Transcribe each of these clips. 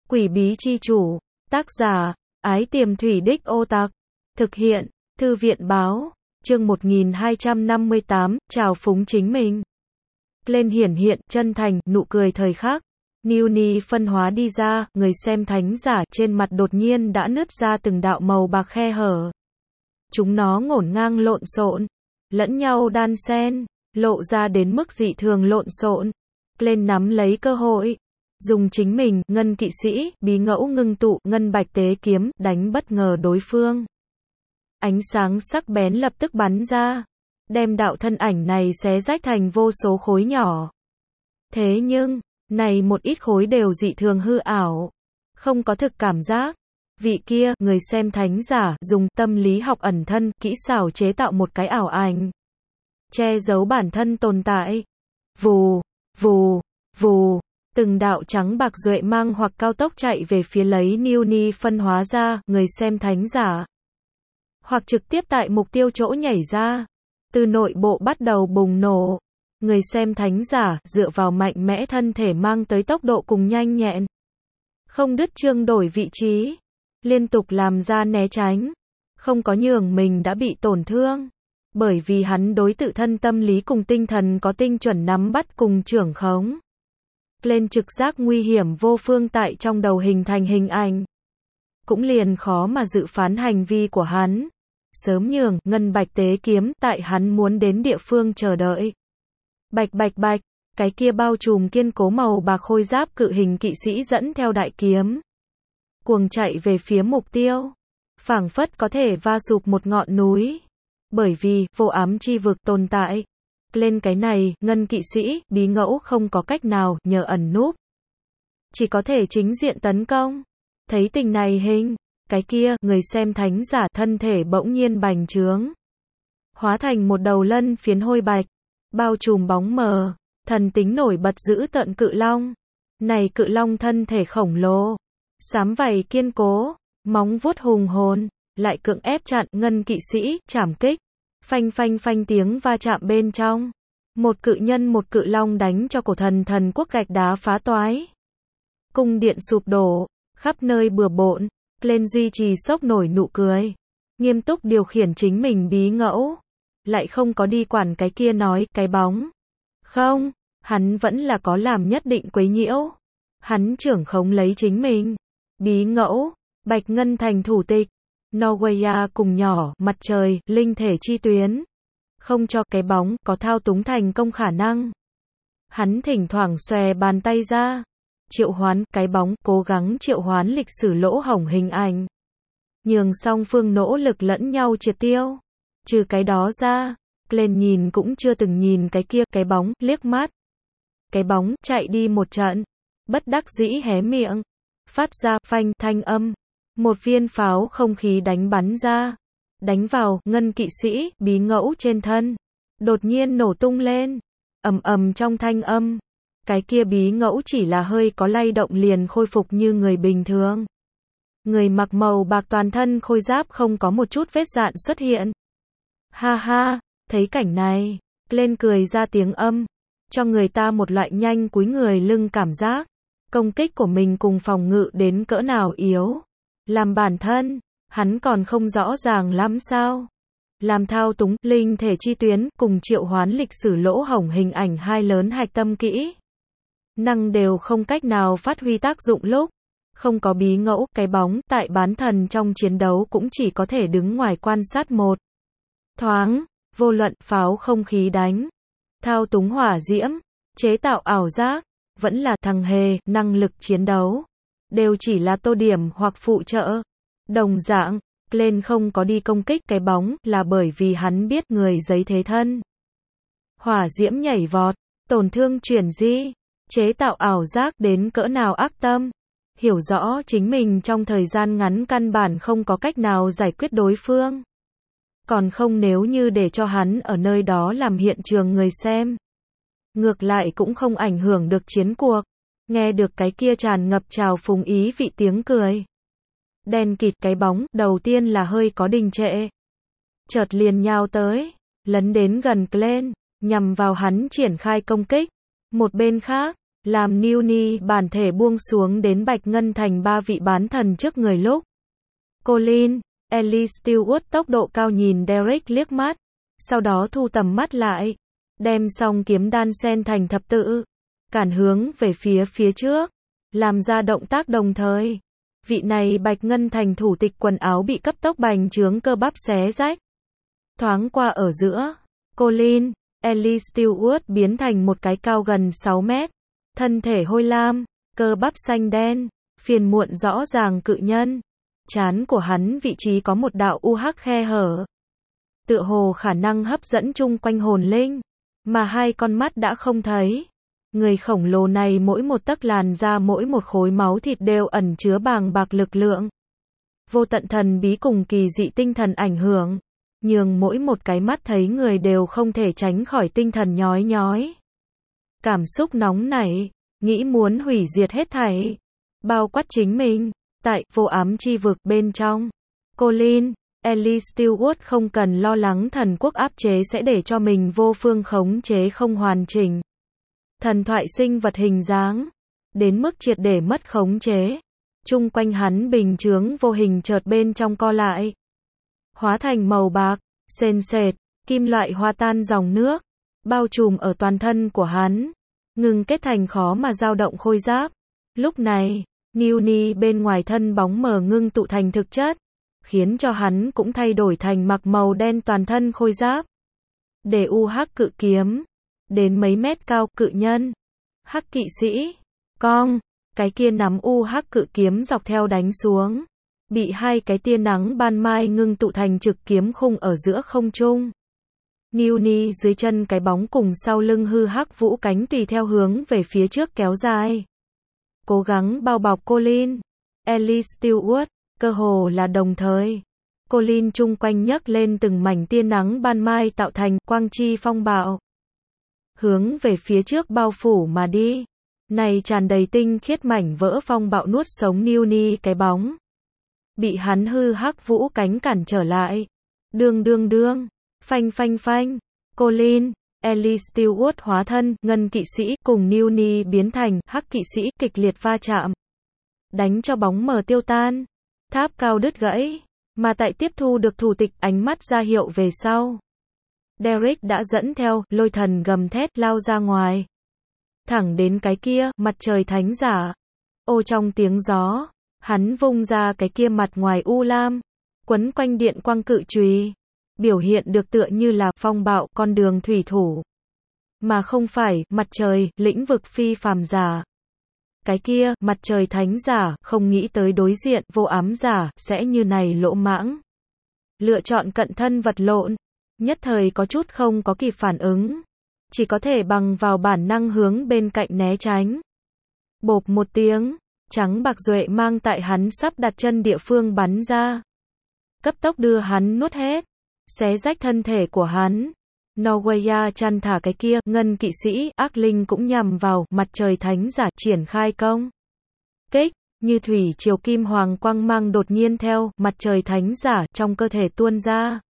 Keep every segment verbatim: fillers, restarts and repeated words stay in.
Quỷ bí chi chủ. Tác giả, Ái Tiềm Thủy Đích Ô Tạc. Thực hiện, Thư viện báo. Chương một nghìn hai trăm năm mươi tám, trào phúng chính mình. Lên hiển hiện, chân thành, nụ cười thời khắc. Newni phân hóa đi ra, người xem thánh giả trên mặt đột nhiên đã nứt ra từng đạo màu bạc khe hở. Chúng nó ngổn ngang lộn xộn, lẫn nhau đan xen, lộ ra đến mức dị thường lộn xộn. Lên nắm lấy cơ hội, dùng chính mình, ngân kỵ sĩ, bí ngẫu ngưng tụ, ngân bạch tế kiếm, đánh bất ngờ đối phương. Ánh sáng sắc bén lập tức bắn ra, đem đạo thân ảnh này xé rách thành vô số khối nhỏ. Thế nhưng, này một ít khối đều dị thường hư ảo, không có thực cảm giác. Vị kia, người xem thánh giả, dùng tâm lý học ẩn thân, kỹ xảo chế tạo một cái ảo ảnh, che giấu bản thân tồn tại. Vù, vù, vù, từng đạo trắng bạc duệ mang hoặc cao tốc chạy về phía lấy Newni phân hóa ra, người xem thánh giả. Hoặc trực tiếp tại mục tiêu chỗ nhảy ra, từ nội bộ bắt đầu bùng nổ. Người xem thánh giả, dựa vào mạnh mẽ thân thể mang tới tốc độ cùng nhanh nhẹn, không đứt chương đổi vị trí, liên tục làm ra né tránh, không có nhường mình đã bị tổn thương. Bởi vì hắn đối tự thân tâm lý cùng tinh thần có tinh chuẩn nắm bắt cùng trưởng khống. Lên trực giác nguy hiểm vô phương tại trong đầu hình thành hình ảnh. Cũng liền khó mà dự phán hành vi của hắn. Sớm nhường, ngân bạch tế kiếm, tại hắn muốn đến địa phương chờ đợi. Bạch bạch bạch, cái kia bao trùm kiên cố màu bạc khôi giáp cự hình kỵ sĩ dẫn theo đại kiếm. Cuồng chạy về phía mục tiêu. Phảng phất có thể va sụp một ngọn núi. Bởi vì, vô ám chi vực tồn tại. Lên cái này, ngân kỵ sĩ, bí ngẫu không có cách nào, nhờ ẩn núp. Chỉ có thể chính diện tấn công. Thấy tình này hình, cái kia, người xem thánh giả thân thể bỗng nhiên bành trướng. Hóa thành một đầu lân phiến hôi bạch. Bao trùm bóng mờ, thần tính nổi bật giữ tận cự long. Này cự long thân thể khổng lồ, xám vảy kiên cố, móng vuốt hùng hồn, lại cưỡng ép chặn ngân kỵ sĩ, chảm kích. Phanh phanh phanh tiếng va chạm bên trong. Một cự nhân một cự long đánh cho cổ thần thần quốc gạch đá phá toái. Cung điện sụp đổ, khắp nơi bừa bộn. Lên duy trì sốc nổi nụ cười. Nghiêm túc điều khiển chính mình bí ngẫu. Lại không có đi quản cái kia nói, cái bóng. Không, hắn vẫn là có làm nhất định quấy nhiễu. Hắn trưởng khống lấy chính mình. Bí ngẫu, bạch ngân thành thủ tịch. Norwegia cùng nhỏ, mặt trời, linh thể chi tuyến. Không cho cái bóng, có thao túng thành công khả năng. Hắn thỉnh thoảng xòe bàn tay ra. Triệu hoán, cái bóng, cố gắng triệu hoán lịch sử lỗ hổng hình ảnh. Nhường song phương nỗ lực lẫn nhau triệt tiêu. Trừ cái đó ra, lên nhìn cũng chưa từng nhìn cái kia, cái bóng, liếc mắt. Cái bóng, chạy đi một trận. Bất đắc dĩ hé miệng. Phát ra, phanh, thanh âm. Một viên pháo không khí đánh bắn ra. Đánh vào, ngân kỵ sĩ, bí ngẫu trên thân. Đột nhiên nổ tung lên. Ầm ầm trong thanh âm. Cái kia bí ngẫu chỉ là hơi có lay động liền khôi phục như người bình thường. Người mặc màu bạc toàn thân khôi giáp không có một chút vết dạn xuất hiện. Ha ha, thấy cảnh này, lên cười ra tiếng âm. Cho người ta một loại nhanh cúi người lưng cảm giác. Công kích của mình cùng phòng ngự đến cỡ nào yếu. Làm bản thân, hắn còn không rõ ràng lắm sao. Làm thao túng, linh thể chi tuyến, cùng triệu hoán lịch sử lỗ hổng hình ảnh hai lớn hạch tâm kỹ. Năng đều không cách nào phát huy tác dụng lúc. Không có bí ngẫu, cái bóng, tại bán thần trong chiến đấu cũng chỉ có thể đứng ngoài quan sát một thoáng. Vô luận, pháo không khí đánh, thao túng hỏa diễm, chế tạo ảo giác, vẫn là thằng hề, năng lực chiến đấu. Đều chỉ là tô điểm hoặc phụ trợ. Đồng dạng, lên không có đi công kích cái bóng, là bởi vì hắn biết người giấy thế thân. Hỏa diễm nhảy vọt, tổn thương chuyển di, chế tạo ảo giác đến cỡ nào ác tâm. Hiểu rõ chính mình trong thời gian ngắn căn bản không có cách nào giải quyết đối phương. Còn không nếu như để cho hắn ở nơi đó làm hiện trường người xem. Ngược lại cũng không ảnh hưởng được chiến cuộc. Nghe được cái kia tràn ngập trào phúng ý vị tiếng cười. Đen kịt cái bóng, đầu tiên là hơi có đình trệ. Chợt liền nhào tới, lấn đến gần Glenn, nhằm vào hắn triển khai công kích. Một bên khác, làm Newnie bản thể buông xuống đến Bạch Ngân Thành ba vị bán thần trước người lúc. Colin, Ellie Stewart tốc độ cao nhìn Derek liếc mắt, sau đó thu tầm mắt lại, đem song kiếm đan sen thành thập tự, cản hướng về phía phía trước, làm ra động tác đồng thời. Vị này Bạch Ngân Thành thủ tịch quần áo bị cấp tốc bành trướng cơ bắp xé rách. Thoáng qua ở giữa, Colin, Ellie Stewart biến thành một cái cao gần sáu mét, thân thể hôi lam, cơ bắp xanh đen, phiền muộn rõ ràng cự nhân. Trán của hắn vị trí có một đạo u hắc khe hở, tựa hồ khả năng hấp dẫn chung quanh hồn linh, mà hai con mắt đã không thấy. Người khổng lồ này mỗi một tấc làn da, mỗi một khối máu thịt đều ẩn chứa bàng bạc lực lượng. Vô tận thần bí cùng kỳ dị tinh thần ảnh hưởng, nhường mỗi một cái mắt thấy người đều không thể tránh khỏi tinh thần nhói nhói. Cảm xúc nóng nảy, nghĩ muốn hủy diệt hết thảy, bao quát chính mình. Tại vô ám chi vực bên trong, Colin, Ellie Stewart không cần lo lắng thần quốc áp chế sẽ để cho mình vô phương khống chế không hoàn chỉnh. Thần thoại sinh vật hình dáng, đến mức triệt để mất khống chế. Chung quanh hắn bình chướng vô hình chợt bên trong co lại, hóa thành màu bạc, sền sệt, kim loại hòa tan dòng nước, bao trùm ở toàn thân của hắn, ngừng kết thành khó mà dao động khôi giáp. Lúc này, Newnie bên ngoài thân bóng mờ ngưng tụ thành thực chất, khiến cho hắn cũng thay đổi thành mặc màu đen toàn thân khôi giáp. Để u hắc cự kiếm, đến mấy mét cao, cự nhân, hắc kỵ sĩ, cong, cái kia nắm u hắc cự kiếm dọc theo đánh xuống, bị hai cái tia nắng ban mai ngưng tụ thành trực kiếm khung ở giữa không trung. Newnie dưới chân cái bóng cùng sau lưng hư hắc vũ cánh tùy theo hướng về phía trước kéo dài, cố gắng bao bọc Colin, Ellie Stewart, cơ hồ là đồng thời. Colin chung quanh nhấc lên từng mảnh tia nắng ban mai tạo thành quang chi phong bạo, hướng về phía trước bao phủ mà đi. Này tràn đầy tinh khiết mảnh vỡ phong bạo nuốt sống Newnie cái bóng, bị hắn hư hắc vũ cánh cản trở lại. Đương đương đương, phanh phanh phanh, Colin, Ellie Stewart hóa thân ngân kỵ sĩ cùng Newnie biến thành hắc kỵ sĩ kịch liệt va chạm, đánh cho bóng mờ tiêu tan, tháp cao đứt gãy. Mà tại tiếp thu được thủ tịch ánh mắt ra hiệu về sau, Derek đã dẫn theo lôi thần gầm thét lao ra ngoài, thẳng đến cái kia mặt trời thánh giả. Ô trong tiếng gió, hắn vung ra cái kia mặt ngoài u lam, quấn quanh điện quang cự chùy, biểu hiện được tựa như là phong bạo con đường thủy thủ, mà không phải mặt trời lĩnh vực phi phàm giả. Cái kia mặt trời thánh giả không nghĩ tới đối diện vô ám giả sẽ như này lỗ mãng, lựa chọn cận thân vật lộn, nhất thời có chút không có kịp phản ứng, chỉ có thể bằng vào bản năng hướng bên cạnh né tránh. Bộp một tiếng, trắng bạc duệ mang tại hắn sắp đặt chân địa phương bắn ra, cấp tốc đưa hắn nuốt hết, xé rách thân thể của hắn. Norweya chăn thả cái kia ngân kỵ sĩ ác linh cũng nhằm vào mặt trời thánh giả triển khai công kích, như thủy triều kim hoàng quang mang đột nhiên theo mặt trời thánh giả trong cơ thể tuôn ra,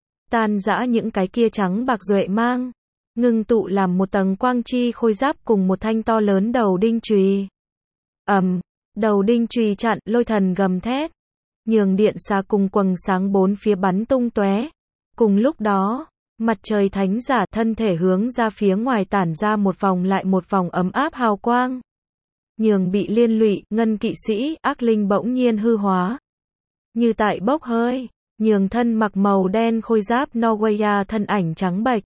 tan rã những cái kia trắng bạc duệ mang, ngưng tụ làm một tầng quang chi khôi giáp cùng một thanh to lớn đầu đinh chùy. Ầm, um, đầu đinh chùy chặn lôi thần gầm thét, nhường điện xà cùng quầng sáng bốn phía bắn tung tóe. Cùng lúc đó, mặt trời thánh giả thân thể hướng ra phía ngoài tản ra một vòng lại một vòng ấm áp hào quang, nhường bị liên lụy ngân kỵ sĩ ác linh bỗng nhiên hư hóa, như tại bốc hơi, nhường thân mặc màu đen khôi giáp Norweya thân ảnh trắng bệch,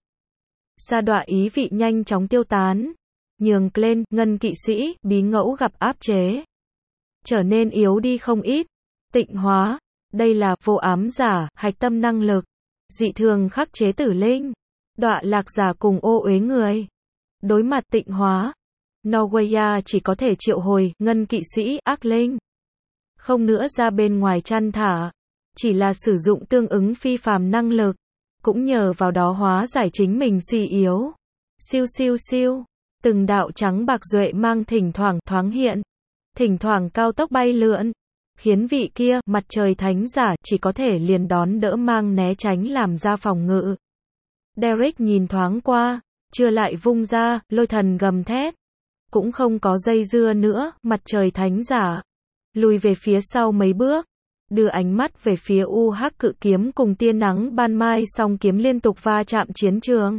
sa đọa ý vị nhanh chóng tiêu tán, nhường Glenn ngân kỵ sĩ bí ngẫu gặp áp chế, trở nên yếu đi không ít. Tịnh hóa, đây là vô ám giả hạch tâm năng lực, dị thường khắc chế tử linh, đọa lạc giả cùng ô uế người. Đối mặt tịnh hóa, Norweya chỉ có thể triệu hồi ngân kỵ sĩ ác linh, không nữa ra bên ngoài chăn thả, chỉ là sử dụng tương ứng phi phàm năng lực, cũng nhờ vào đó hóa giải chính mình suy yếu. Siêu siêu siêu, từng đạo trắng bạc duệ mang thỉnh thoảng thoáng hiện, thỉnh thoảng cao tốc bay lượn, khiến vị kia mặt trời thánh giả chỉ có thể liền đón đỡ mang né tránh làm ra phòng ngự. Derek nhìn thoáng qua, chưa lại vung ra lôi thần gầm thét, cũng không có dây dưa nữa, mặt trời thánh giả. Lùi về phía sau mấy bước, đưa ánh mắt về phía u hắc cự kiếm cùng tia nắng ban mai song kiếm liên tục va chạm chiến trường.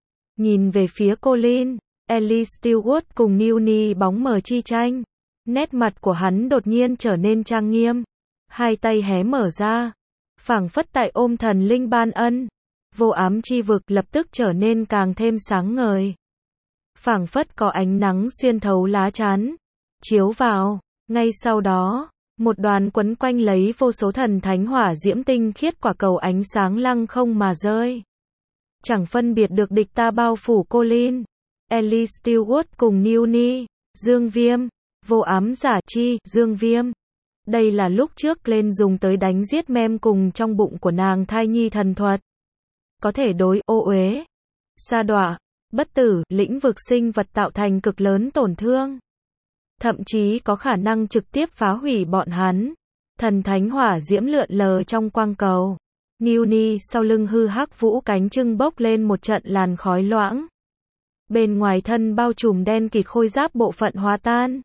Nhìn về phía Colin, Ellie Stewart cùng Newnie bóng mờ chi tranh. Nét mặt của hắn đột nhiên trở nên trang nghiêm. Hai tay hé mở ra. Phảng phất tại ôm thần linh ban ân. Vô ám chi vực lập tức trở nên càng thêm sáng ngời. Phảng phất có ánh nắng xuyên thấu lá chắn. Chiếu vào. Ngay sau đó, một đoàn quấn quanh lấy vô số thần thánh hỏa diễm tinh khiết quả cầu ánh sáng lăng không mà rơi. Chẳng phân biệt được địch ta bao phủ Colin, Ellie Stewart cùng Newnie, Dương Viêm, vô ám giả chi, Dương Viêm. Đây là lúc trước lên dùng tới đánh giết mem cùng trong bụng của nàng thai nhi thần thuật. Có thể đối ô uế, sa đọa, bất tử, lĩnh vực sinh vật tạo thành cực lớn tổn thương. Thậm chí có khả năng trực tiếp phá hủy bọn hắn. Thần thánh hỏa diễm lượn lờ trong quang cầu. Newnie sau lưng hư hắc vũ cánh trưng bốc lên một trận làn khói loãng. Bên ngoài thân bao trùm đen kịt khôi giáp bộ phận hóa tan.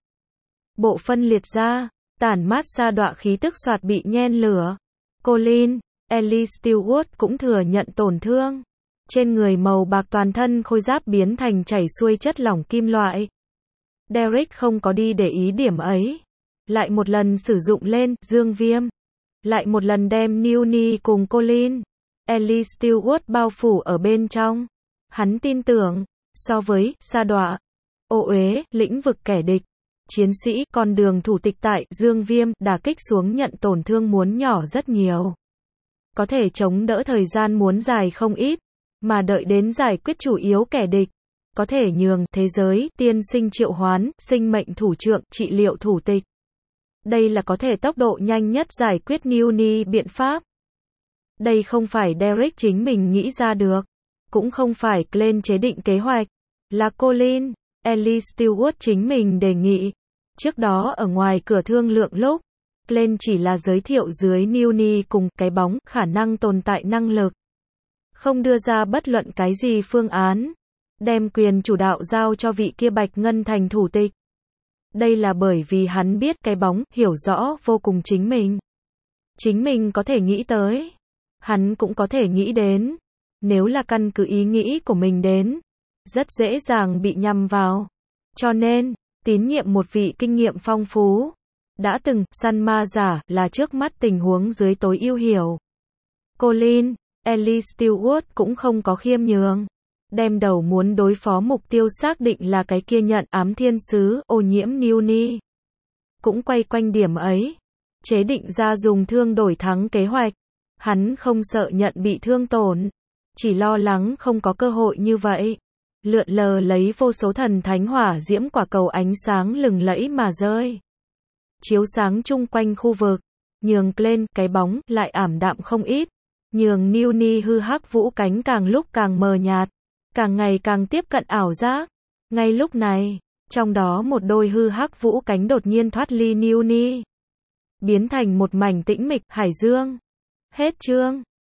Bộ phân liệt ra, tản mát ra đọa khí tức xoạt bị nhen lửa. Colin, Ellie Stewart cũng thừa nhận tổn thương. Trên người màu bạc toàn thân khôi giáp biến thành chảy xuôi chất lỏng kim loại. Derek không có đi để ý điểm ấy. Lại một lần sử dụng lên Dương Viêm. Lại một lần đem Newnie cùng Colin, Ellie Stewart bao phủ ở bên trong. Hắn tin tưởng, so với sa đọa, ô uế, lĩnh vực kẻ địch, chiến sĩ, con đường thủ tịch tại Dương Viêm, đả kích xuống nhận tổn thương muốn nhỏ rất nhiều. Có thể chống đỡ thời gian muốn dài không ít, mà đợi đến giải quyết chủ yếu kẻ địch. Có thể nhường thế giới, tiên sinh triệu hoán, sinh mệnh thủ trượng, trị liệu thủ tịch. Đây là có thể tốc độ nhanh nhất giải quyết Newnie biện pháp. Đây không phải Derek chính mình nghĩ ra được. Cũng không phải Glenn chế định kế hoạch. Là Colin, Ellie Stewart chính mình đề nghị. Trước đó ở ngoài cửa thương lượng lúc, Glenn chỉ là giới thiệu dưới Newnie cùng cái bóng khả năng tồn tại năng lực. Không đưa ra bất luận cái gì phương án. Đem quyền chủ đạo giao cho vị kia Bạch Ngân Thành thủ tịch. Đây là bởi vì hắn biết cái bóng, hiểu rõ vô cùng chính mình. Chính mình có thể nghĩ tới. Hắn cũng có thể nghĩ đến. Nếu là căn cứ ý nghĩ của mình đến. Rất dễ dàng bị nhầm vào. Cho nên, tín nhiệm một vị kinh nghiệm phong phú. Đã từng, săn ma giả, là trước mắt tình huống dưới tối ưu hiểu. Colin, Ellie Stewart cũng không có khiêm nhường. Đem đầu muốn đối phó mục tiêu xác định là cái kia nhận ám thiên sứ, ô nhiễm Newnie. Cũng quay quanh điểm ấy. Chế định ra dùng thương đổi thắng kế hoạch. Hắn không sợ nhận bị thương tổn. Chỉ lo lắng không có cơ hội như vậy. Lượn lờ lấy vô số thần thánh hỏa diễm quả cầu ánh sáng lừng lẫy mà rơi. Chiếu sáng chung quanh khu vực. Nhường Glenn, cái bóng, lại ảm đạm không ít. Nhường Newnie hư hắc vũ cánh càng lúc càng mờ nhạt. Càng ngày càng tiếp cận ảo giác. Ngay lúc này, trong đó một đôi hư hắc vũ cánh đột nhiên thoát ly Newnie. Biến thành một mảnh tĩnh mịch, hải dương. Hết chương.